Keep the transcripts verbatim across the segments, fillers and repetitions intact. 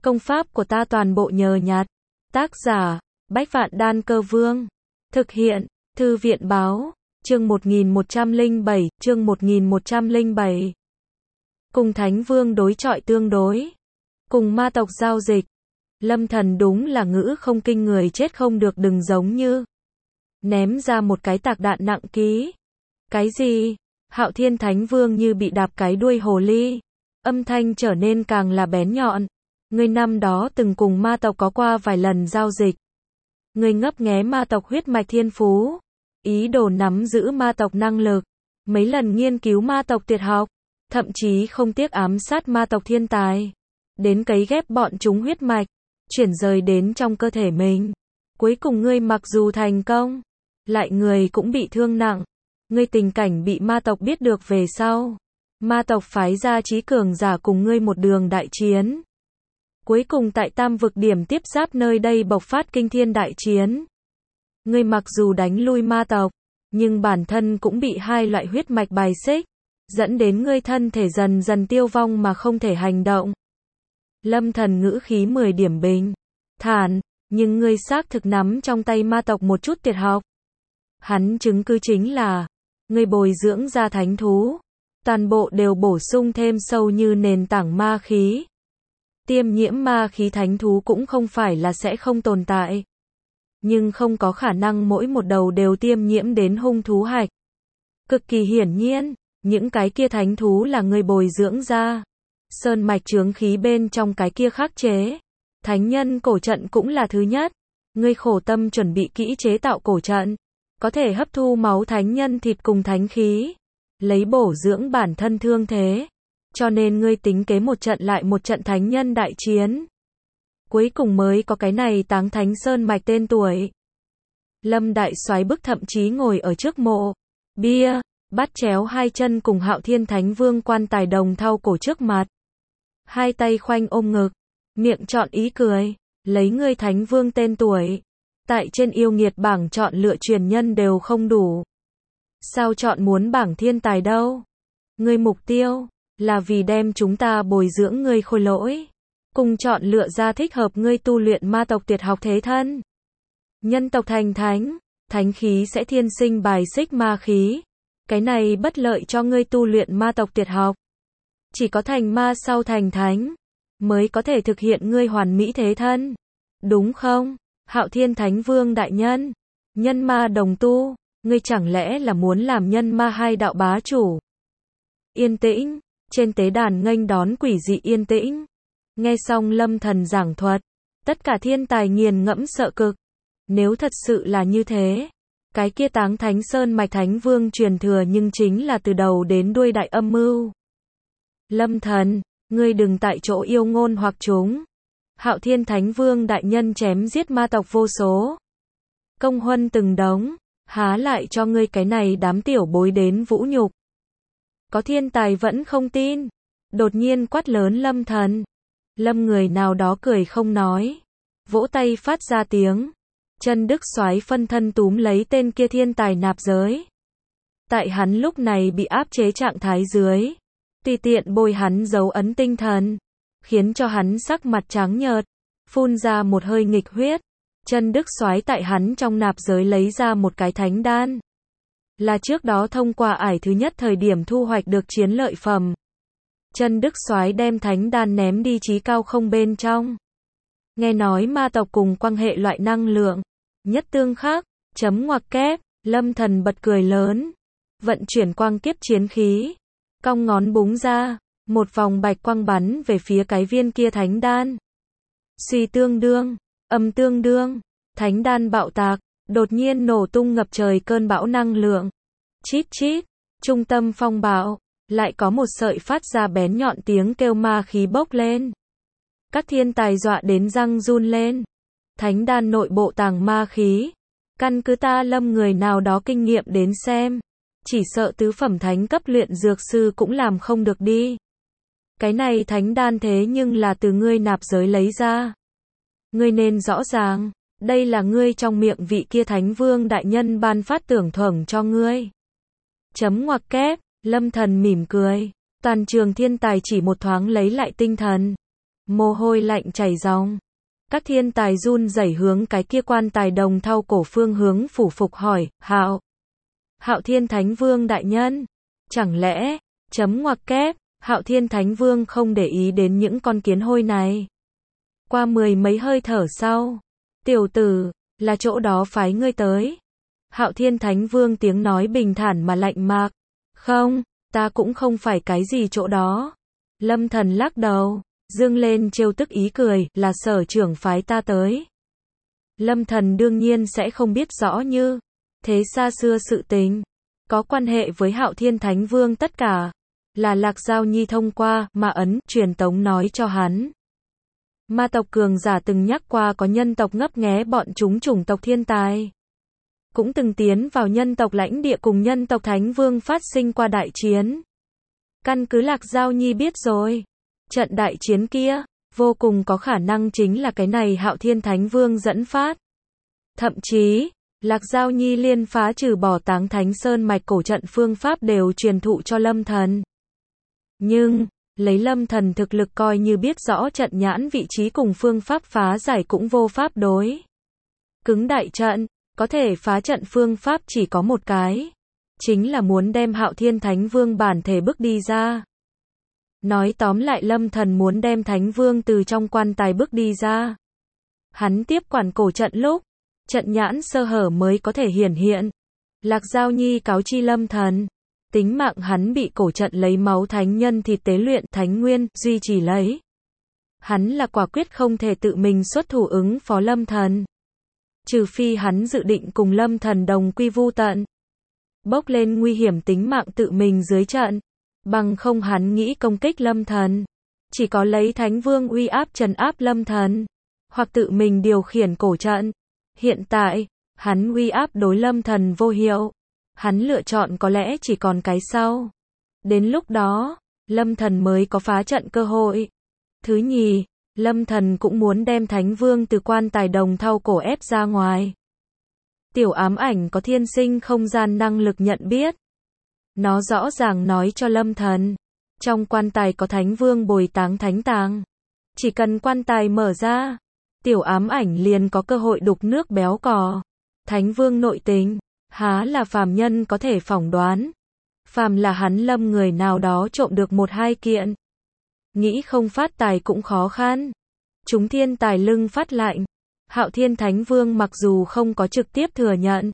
Công pháp của ta toàn bộ nhờ nhặt. Tác giả, Bách Vạn Đan Cơ Vương. Thực hiện, Thư viện Báo. Chương một nghìn một trăm lẻ bảy, chương một nghìn một trăm lẻ bảy. Cùng Thánh Vương đối chọi tương đối. Cùng ma tộc giao dịch. Lâm Thần đúng là ngữ không kinh người chết không được, đừng giống như ném ra một cái tạc đạn nặng ký. Cái gì? Hạo Thiên Thánh Vương như bị đạp cái đuôi hồ ly. Âm thanh trở nên càng là bén nhọn. Ngươi năm đó từng cùng ma tộc có qua vài lần giao dịch. Ngươi ngấp nghé ma tộc huyết mạch thiên phú. Ý đồ nắm giữ ma tộc năng lực. Mấy lần nghiên cứu ma tộc tuyệt học. Thậm chí không tiếc ám sát ma tộc thiên tài. Đến cấy ghép bọn chúng huyết mạch. Chuyển rời đến trong cơ thể mình. Cuối cùng ngươi mặc dù thành công. Lại người cũng bị thương nặng. Ngươi tình cảnh bị ma tộc biết được về sau. Ma tộc phái ra trí cường giả cùng ngươi một đường đại chiến. Cuối cùng tại Tam vực điểm tiếp giáp nơi đây bộc phát kinh thiên đại chiến. Ngươi mặc dù đánh lui ma tộc, nhưng bản thân cũng bị hai loại huyết mạch bài xích, dẫn đến ngươi thân thể dần dần tiêu vong mà không thể hành động. Lâm Thần ngữ khí mười điểm bình thản, nhưng ngươi xác thực nắm trong tay ma tộc một chút tuyệt học. Hắn chứng cứ chính là, ngươi bồi dưỡng ra thánh thú, toàn bộ đều bổ sung thêm sâu như nền tảng ma khí. Tiêm nhiễm ma khí thánh thú cũng không phải là sẽ không tồn tại, nhưng không có khả năng mỗi một đầu đều tiêm nhiễm đến hung thú hạch. Cực kỳ hiển nhiên, những cái kia thánh thú là ngươi bồi dưỡng ra. Sơn mạch chướng khí bên trong cái kia khắc chế. Thánh nhân cổ trận cũng là thứ nhất. Ngươi khổ tâm chuẩn bị kỹ chế tạo cổ trận, có thể hấp thu máu thánh nhân thịt cùng thánh khí, lấy bổ dưỡng bản thân thương thế. Cho nên ngươi tính kế một trận lại một trận thánh nhân đại chiến. Cuối cùng mới có cái này Táng Thánh Sơn mạch tên tuổi. Lâm Đại Soái bức thậm chí ngồi ở trước mộ bia, bắt chéo hai chân cùng Hạo Thiên Thánh Vương quan tài đồng thau cổ trước mặt. Hai tay khoanh ôm ngực, miệng chọn ý cười, lấy ngươi Thánh Vương tên tuổi. Tại trên yêu nghiệt bảng chọn lựa truyền nhân đều không đủ. Sao chọn muốn bảng thiên tài đâu? Ngươi mục tiêu là vì đem chúng ta bồi dưỡng ngươi khôi lỗi, cùng chọn lựa ra thích hợp ngươi tu luyện ma tộc tuyệt học thế thân. Nhân tộc thành thánh, thánh khí sẽ thiên sinh bài xích ma khí. Cái này bất lợi cho ngươi tu luyện ma tộc tuyệt học. Chỉ có thành ma sau thành thánh, mới có thể thực hiện ngươi hoàn mỹ thế thân. Đúng không? Hạo Thiên Thánh Vương đại nhân, nhân ma đồng tu, ngươi chẳng lẽ là muốn làm nhân ma hai đạo bá chủ? Yên tĩnh, trên tế đàn nghênh đón quỷ dị yên tĩnh. Nghe xong Lâm Thần giảng thuật, tất cả thiên tài nghiền ngẫm sợ cực. Nếu thật sự là như thế, cái kia Táng Thánh Sơn mạch Thánh Vương truyền thừa nhưng chính là từ đầu đến đuôi đại âm mưu. Lâm Thần, ngươi đừng tại chỗ yêu ngôn hoặc chúng. Hạo Thiên Thánh Vương đại nhân chém giết ma tộc vô số, công huân từng đống, há lại cho ngươi cái này đám tiểu bối đến vũ nhục. Có thiên tài vẫn không tin, đột nhiên quát lớn Lâm Thần. Lâm người nào đó cười không nói, vỗ tay phát ra tiếng. Chân Đức Soái phân thân túm lấy tên kia thiên tài nạp giới. Tại hắn lúc này bị áp chế trạng thái dưới, tùy tiện bôi hắn dấu ấn tinh thần, khiến cho hắn sắc mặt trắng nhợt, phun ra một hơi nghịch huyết. Chân Đức Soái tại hắn trong nạp giới lấy ra một cái thánh đan, là trước đó thông qua ải thứ nhất thời điểm thu hoạch được chiến lợi phẩm. Chân Đức Soái đem thánh đan ném đi chí cao không bên trong. Nghe nói ma tộc cùng quang hệ loại năng lượng nhất tương khắc, chấm ngoặc kép. Lâm Thần bật cười lớn, vận chuyển quang kiếp chiến khí, cong ngón búng ra, một vòng bạch quang bắn về phía cái viên kia thánh đan. Suy tương đương, âm tương đương, thánh đan bạo tạc, đột nhiên nổ tung ngập trời cơn bão năng lượng. Chít chít, trung tâm phong bạo, lại có một sợi phát ra bén nhọn tiếng kêu ma khí bốc lên. Các thiên tài dọa đến răng run lên. Thánh đan nội bộ tàng ma khí, căn cứ ta Lâm người nào đó kinh nghiệm đến xem, chỉ sợ tứ phẩm thánh cấp luyện dược sư cũng làm không được đi. Cái này thánh đan thế nhưng là từ ngươi nạp giới lấy ra. Ngươi nên rõ ràng, đây là ngươi trong miệng vị kia Thánh Vương đại nhân ban phát tưởng thưởng cho ngươi. Chấm ngoặc kép, Lâm Thần mỉm cười, toàn trường thiên tài chỉ một thoáng lấy lại tinh thần. Mồ hôi lạnh chảy ròng. Các thiên tài run rẩy hướng cái kia quan tài đồng thau cổ phương hướng phủ phục hỏi, Hạo. Hạo Thiên Thánh Vương đại nhân. Chẳng lẽ, chấm ngoặc kép, Hạo Thiên Thánh Vương không để ý đến những con kiến hôi này. Qua mười mấy hơi thở sau, tiểu tử, là chỗ đó phái ngươi tới. Hạo Thiên Thánh Vương tiếng nói bình thản mà lạnh mạc. Không, ta cũng không phải cái gì chỗ đó. Lâm Thần lắc đầu, dương lên trêu tức ý cười, là sở trưởng phái ta tới. Lâm Thần đương nhiên sẽ không biết rõ như thế xa xưa sự tình, có quan hệ với Hạo Thiên Thánh Vương tất cả, là Lạc Giao Nhi thông qua ma ấn truyền tống nói cho hắn. Ma tộc cường giả từng nhắc qua có nhân tộc ngấp nghé bọn chúng chủng tộc thiên tài. Cũng từng tiến vào nhân tộc lãnh địa cùng nhân tộc Thánh Vương phát sinh qua đại chiến. Căn cứ Lạc Giao Nhi biết rồi, trận đại chiến kia, vô cùng có khả năng chính là cái này Hạo Thiên Thánh Vương dẫn phát. Thậm chí, Lạc Giao Nhi liên phá trừ bỏ Táng Thánh Sơn mạch cổ trận phương pháp đều truyền thụ cho Lâm Thần. Nhưng, lấy Lâm Thần thực lực coi như biết rõ trận nhãn vị trí cùng phương pháp phá giải cũng vô pháp đối cứng đại trận, có thể phá trận phương pháp chỉ có một cái, chính là muốn đem Hạo Thiên Thánh Vương bản thể bức đi ra. Nói tóm lại Lâm Thần muốn đem Thánh Vương từ trong quan tài bức đi ra. Hắn tiếp quản cổ trận lúc, trận nhãn sơ hở mới có thể hiển hiện. Lạc Giao Nhi cáo chi Lâm Thần, tính mạng hắn bị cổ trận lấy máu thánh nhân thịt tế luyện thánh nguyên, duy trì lấy. Hắn là quả quyết không thể tự mình xuất thủ ứng phó Lâm Thần. Trừ phi hắn dự định cùng Lâm Thần đồng quy vu tận. Bốc lên nguy hiểm tính mạng tự mình dưới trận. Bằng không hắn nghĩ công kích Lâm Thần. Chỉ có lấy Thánh Vương uy áp trấn áp Lâm Thần. Hoặc tự mình điều khiển cổ trận. Hiện tại, hắn uy áp đối Lâm Thần vô hiệu. Hắn lựa chọn có lẽ chỉ còn cái sau. Đến lúc đó, Lâm Thần mới có phá trận cơ hội. Thứ nhì, Lâm Thần cũng muốn đem Thánh Vương từ quan tài đồng thau cổ ép ra ngoài. Tiểu ám ảnh có thiên sinh không gian năng lực nhận biết. Nó rõ ràng nói cho Lâm Thần, trong quan tài có Thánh Vương bồi táng thánh tàng. Chỉ cần quan tài mở ra, tiểu ám ảnh liền có cơ hội đục nước béo cò. Thánh Vương nội tình, há là phàm nhân có thể phỏng đoán. Phàm là hắn Lâm người nào đó trộm được một hai kiện. Nghĩ không phát tài cũng khó khăn. Chúng thiên tài lưng phát lạnh. Hạo Thiên Thánh Vương mặc dù không có trực tiếp thừa nhận,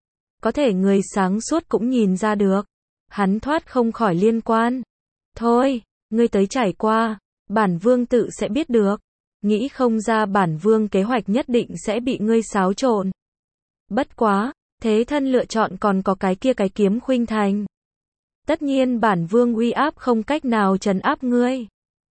có thể người sáng suốt cũng nhìn ra được. Hắn thoát không khỏi liên quan. Thôi, ngươi tới trải qua, bản vương tự sẽ biết được. Nghĩ không ra bản vương kế hoạch nhất định sẽ bị ngươi xáo trộn. Bất quá, thế thân lựa chọn còn có cái kia cái kiếm khuynh thành. Tất nhiên bản vương uy áp không cách nào trấn áp ngươi.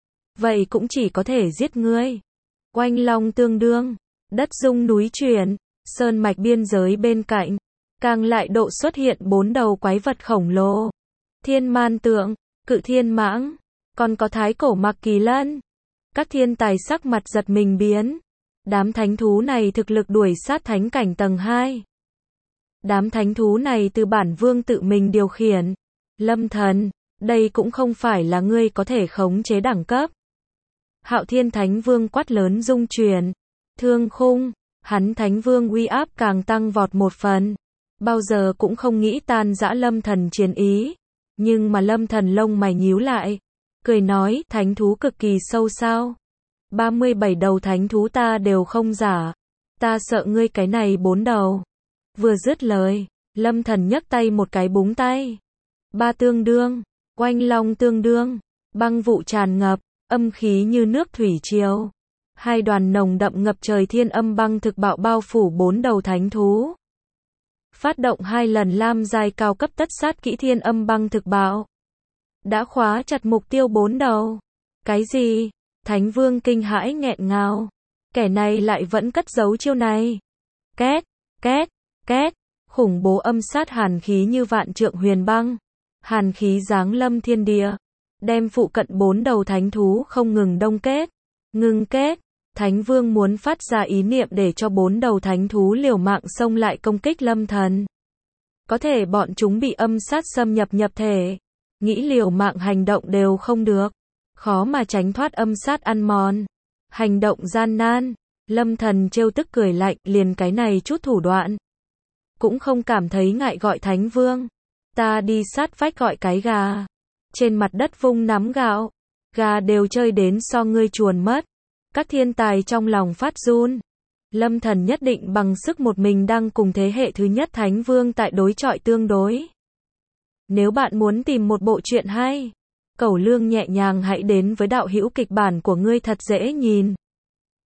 Vậy cũng chỉ có thể giết ngươi. Oanh long tương đương, đất rung núi chuyển, sơn mạch biên giới bên cạnh, càng lại độ xuất hiện bốn đầu quái vật khổng lồ. Thiên man tượng, cự thiên mãng, còn có thái cổ mặc kỳ lân. Các thiên tài sắc mặt giật mình biến. Đám thánh thú này thực lực đuổi sát thánh cảnh tầng hai. Đám thánh thú này từ bản vương tự mình điều khiển. Lâm Thần, đây cũng không phải là ngươi có thể khống chế đẳng cấp. Hạo Thiên Thánh Vương quát lớn rung chuyển. Thương khung, hắn Thánh Vương uy áp càng tăng vọt một phần. Bao giờ cũng không nghĩ tan dã Lâm Thần chiến ý. Nhưng mà Lâm Thần lông mày nhíu lại. Cười nói, thánh thú cực kỳ sâu sao. ba mươi bảy đầu thánh thú ta đều không giả. Ta sợ ngươi cái này bốn đầu. Vừa dứt lời, Lâm Thần nhấc tay một cái búng tay. Ba tương đương, oanh long tương đương, băng vụ tràn ngập, âm khí như nước thủy triều. Hai đoàn nồng đậm ngập trời thiên âm băng thực bạo bao phủ bốn đầu thánh thú. Phát động hai lần lam giai cao cấp tất sát kỹ thiên âm băng thực bạo. Đã khóa chặt mục tiêu bốn đầu. Cái gì? Thánh Vương kinh hãi nghẹn ngào. Kẻ này lại vẫn cất giấu chiêu này. Két, két, két, khủng bố âm sát hàn khí như vạn trượng huyền băng. Hàn khí giáng lâm thiên địa. Đem phụ cận bốn đầu thánh thú không ngừng đông kết. Ngừng kết. Thánh Vương muốn phát ra ý niệm để cho bốn đầu thánh thú liều mạng xông lại công kích Lâm Thần. Có thể bọn chúng bị âm sát xâm nhập nhập thể. Nghĩ liều mạng hành động đều không được. khó mà tránh thoát âm sát ăn mòn. Hành động gian nan, Lâm Thần trêu tức cười lạnh, liền cái này chút thủ đoạn. Cũng không cảm thấy ngại gọi Thánh Vương. Ta đi sát vách gọi cái gà. Trên mặt đất vung nắm gạo. Gà đều chơi đến so ngươi chuồn mất. Các thiên tài trong lòng phát run. Lâm Thần nhất định bằng sức một mình đang cùng thế hệ thứ nhất Thánh Vương tại đối chọi tương đối. Nếu bạn muốn tìm một bộ truyện hay, Cẩu Lương nhẹ nhàng hãy đến với đạo hữu kịch bản của ngươi thật dễ nhìn.